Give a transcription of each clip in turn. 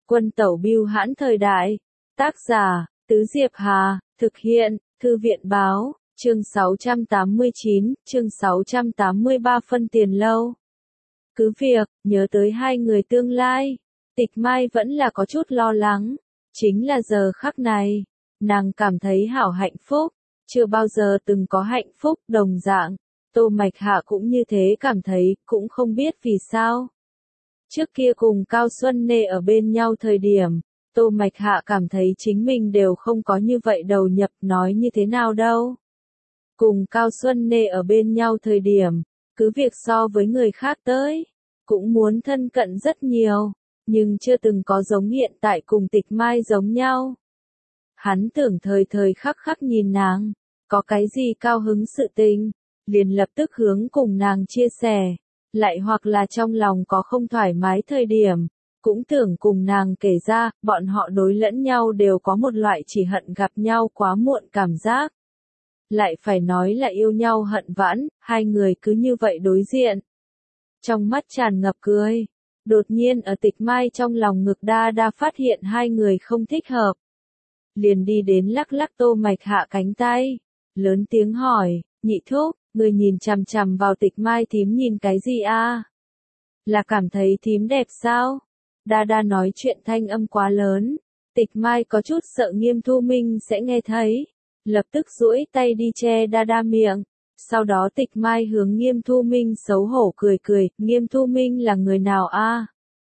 Quân tẩu bưu hãn thời đại. Tác giả, Tứ Diệp Hà, thực hiện, Thư viện báo, chương 689, chương 683 phân tiền lâu. Cứ việc, nhớ tới hai người tương lai, Tịch Mai vẫn là có chút lo lắng. Chính là giờ khắc này, nàng cảm thấy hảo hạnh phúc, chưa bao giờ từng có hạnh phúc đồng dạng. Tô Mạch Hạ cũng như thế cảm thấy, cũng không biết vì sao. Trước kia cùng Cao Xuân Nê ở bên nhau thời điểm, Tô Mạch Hạ cảm thấy chính mình đều không có như vậy đầu nhập, nói như thế nào đâu. Cùng Cao Xuân Nê ở bên nhau thời điểm, cứ việc so với người khác tới, cũng muốn thân cận rất nhiều, nhưng chưa từng có giống hiện tại cùng Tịch Mai giống nhau. Hắn tưởng thời thời khắc khắc nhìn nàng, có cái gì cao hứng sự tình, liền lập tức hướng cùng nàng chia sẻ, lại hoặc là trong lòng có không thoải mái thời điểm, cũng tưởng cùng nàng kể ra, bọn họ đối lẫn nhau đều có một loại chỉ hận gặp nhau quá muộn cảm giác. Lại phải nói là yêu nhau hận vãn, hai người cứ như vậy đối diện. Trong mắt tràn ngập cười, đột nhiên ở Tịch Mai trong lòng ngực đa đa phát hiện hai người không thích hợp. Liền đi đến lắc lắc Tô Mạch Hạ cánh tay, lớn tiếng hỏi, nhị thúc, người nhìn chằm chằm vào Tịch Mai thím nhìn cái gì a? Là cảm thấy thím đẹp sao? Đa đa nói chuyện thanh âm quá lớn, Tịch Mai có chút sợ Nghiêm Thu Minh sẽ nghe thấy, lập tức duỗi tay đi che đa đa miệng. Sau đó Tịch Mai hướng Nghiêm Thu Minh xấu hổ cười cười, Nghiêm Thu Minh là người nào a?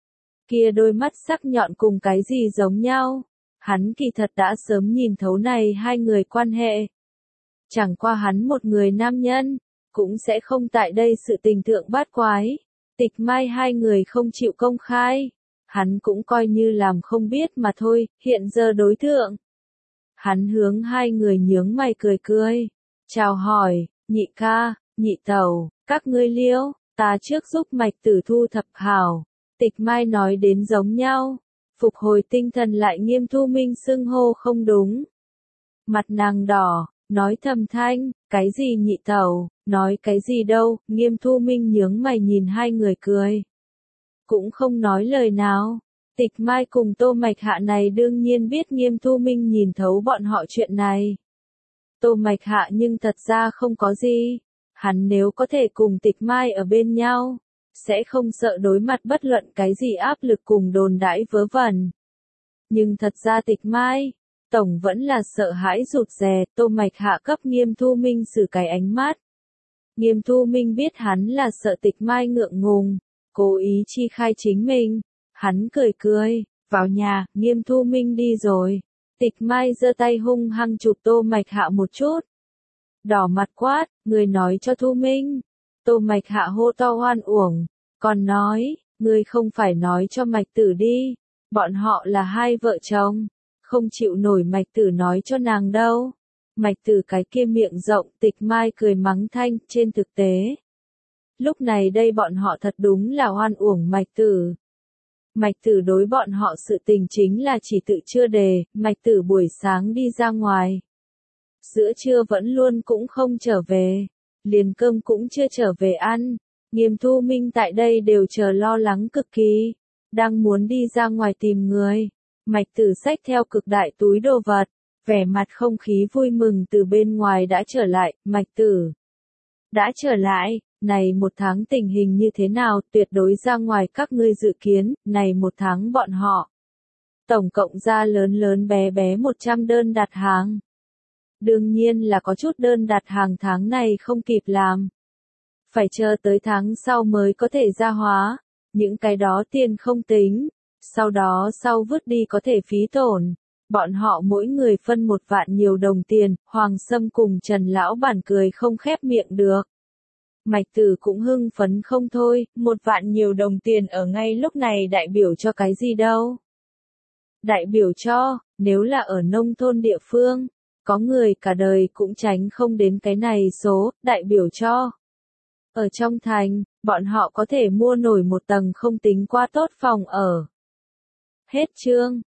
Kia đôi mắt sắc nhọn cùng cái gì giống nhau? Hắn kỳ thật đã sớm nhìn thấu này hai người quan hệ. Chẳng qua hắn một người nam nhân, cũng sẽ không tại đây sự tình thượng bát quái. Tịch Mai hai người không chịu công khai, hắn cũng coi như làm không biết mà thôi, hiện giờ đối tượng. Hắn hướng hai người nhướng mày cười cười, chào hỏi, nhị ca, nhị tẩu, các ngươi liễu, ta trước giúp Mạch Tử thu thập hảo. Tịch Mai nói đến giống nhau, phục hồi tinh thần lại Nghiêm Thu Minh xưng hô không đúng. Mặt nàng đỏ, nói thầm thanh, cái gì nhị tẩu, nói cái gì đâu, Nghiêm Thu Minh nhướng mày nhìn hai người cười. Cũng không nói lời nào. Tịch Mai cùng Tô Mạch Hạ này đương nhiên biết Nghiêm Thu Minh nhìn thấu bọn họ chuyện này. Tô Mạch Hạ nhưng thật ra không có gì. Hắn nếu có thể cùng Tịch Mai ở bên nhau, sẽ không sợ đối mặt bất luận cái gì áp lực cùng đồn đãi vớ vẩn. Nhưng thật ra Tịch Mai, tổng vẫn là sợ hãi rụt rè, Tô Mạch Hạ cấp Nghiêm Thu Minh xử cái ánh mắt. Nghiêm Thu Minh biết hắn là sợ Tịch Mai ngượng ngùng, cố ý chi khai chính mình. Hắn cười cười, vào nhà, Nghiêm Thu Minh đi rồi. Tịch Mai giơ tay hung hăng chụp Tô Mạch Hạ một chút. Đỏ mặt quát, người nói cho Thu Minh. Tô Mạch Hạ hô to hoan uổng, còn nói, người không phải nói cho Mạch Tử đi. Bọn họ là hai vợ chồng, không chịu nổi Mạch Tử nói cho nàng đâu. Mạch Tử cái kia miệng rộng, Tịch Mai cười mắng thanh, trên thực tế. Lúc này đây bọn họ thật đúng là hoan uổng Mạch Tử. Mạch Tử đối bọn họ sự tình chính là chỉ tự chưa đề, Mạch Tử buổi sáng đi ra ngoài. Giữa trưa vẫn luôn cũng không trở về, liền cơm cũng chưa trở về ăn. Nghiêm Thu Minh tại đây đều chờ lo lắng cực kỳ, đang muốn đi ra ngoài tìm người. Mạch Tử xách theo cực đại túi đồ vật, vẻ mặt không khí vui mừng từ bên ngoài đã trở lại, Mạch Tử đã trở lại. Này một tháng tình hình như thế nào, tuyệt đối ra ngoài các ngươi dự kiến, này một tháng bọn họ. Tổng cộng ra lớn lớn bé bé 100 đơn đặt hàng. Đương nhiên là có chút đơn đặt hàng tháng này không kịp làm. Phải chờ tới tháng sau mới có thể ra hóa, những cái đó tiền không tính, sau đó sau vứt đi có thể phí tổn. Bọn họ mỗi người phân 1 vạn nhiều đồng tiền, Hoàng Sâm cùng Trần Lão Bản cười không khép miệng được. Mạch Tử cũng hưng phấn không thôi, 1 vạn nhiều đồng tiền ở ngay lúc này đại biểu cho cái gì đâu. Đại biểu cho, nếu là ở nông thôn địa phương, có người cả đời cũng tránh không đến cái này số, đại biểu cho. Ở trong thành, bọn họ có thể mua nổi 1 tầng không tính quá tốt phòng ở. Hết chương.